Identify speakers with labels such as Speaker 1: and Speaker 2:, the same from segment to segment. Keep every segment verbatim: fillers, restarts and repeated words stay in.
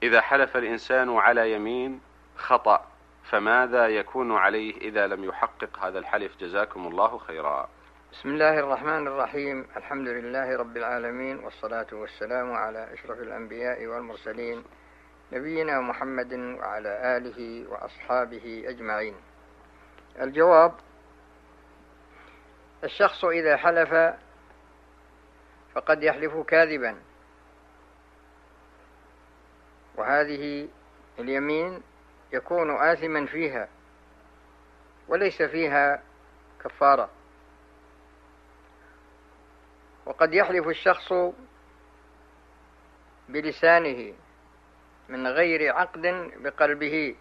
Speaker 1: إذا حلف الإنسان على يمين خطأ فماذا يكون عليه إذا لم يحقق هذا الحلف؟ جزاكم الله خيرا.
Speaker 2: بسم الله الرحمن الرحيم. الحمد لله رب العالمين، والصلاة والسلام على أشرف الأنبياء والمرسلين، نبينا محمد وعلى آله وأصحابه أجمعين. الجواب: الشخص إذا حلف فقد يحلف كاذبا، وهذه اليمين يكون آثما فيها وليس فيها كفارة. وقد يحلف الشخص بلسانه من غير عقد بقلبه،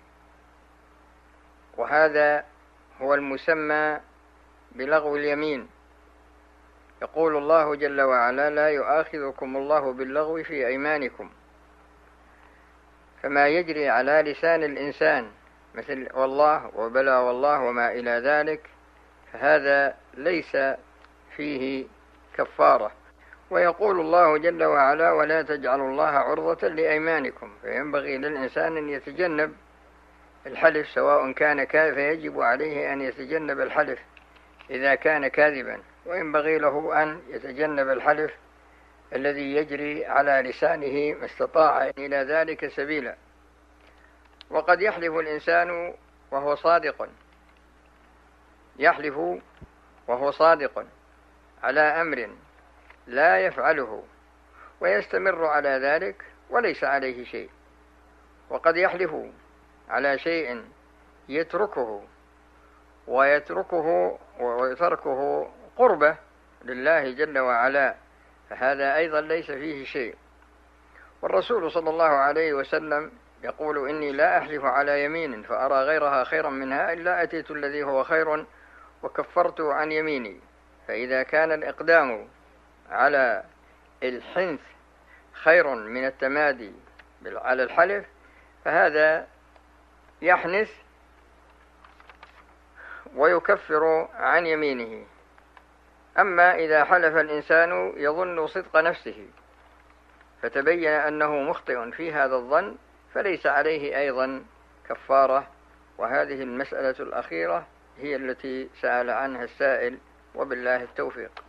Speaker 2: وهذا هو المسمى بلغو اليمين. يقول الله جل وعلا: لا يؤاخذكم الله باللغو في أيمانكم. فما يجري على لسان الإنسان مثل والله وبلا والله وما إلى ذلك فهذا ليس فيه كفارة. ويقول الله جل وعلا: ولا تجعلوا الله عرضة لأيمانكم. فينبغي للإنسان أن يتجنب الحلف سواء كان كاذبا، فيجب عليه أن يتجنب الحلف إذا كان كاذبا، وينبغي له أن يتجنب الحلف الذي يجري على لسانه ما استطاع إلى ذلك سبيلا. وقد يحلف الإنسان وهو صادق، يحلف وهو صادق على أمر لا يفعله ويستمر على ذلك وليس عليه شيء. وقد يحلف على شيء يتركه ويتركه ويتركه قربة لله جل وعلا، فهذا أيضا ليس فيه شيء. والرسول صلى الله عليه وسلم يقول: إني لا أحلف على يمين فأرى غيرها خيرا منها إلا أتيت الذي هو خير وكفرت عن يميني. فإذا كان الإقدام على الحنث خير من التمادي على الحلف فهذا يحنث ويكفر عن يمينه. أما إذا حلف الإنسان يظن صدق نفسه فتبين أنه مخطئ في هذا الظن فليس عليه أيضا كفارة. وهذه المسألة الأخيرة هي التي سأل عنها السائل، وبالله التوفيق.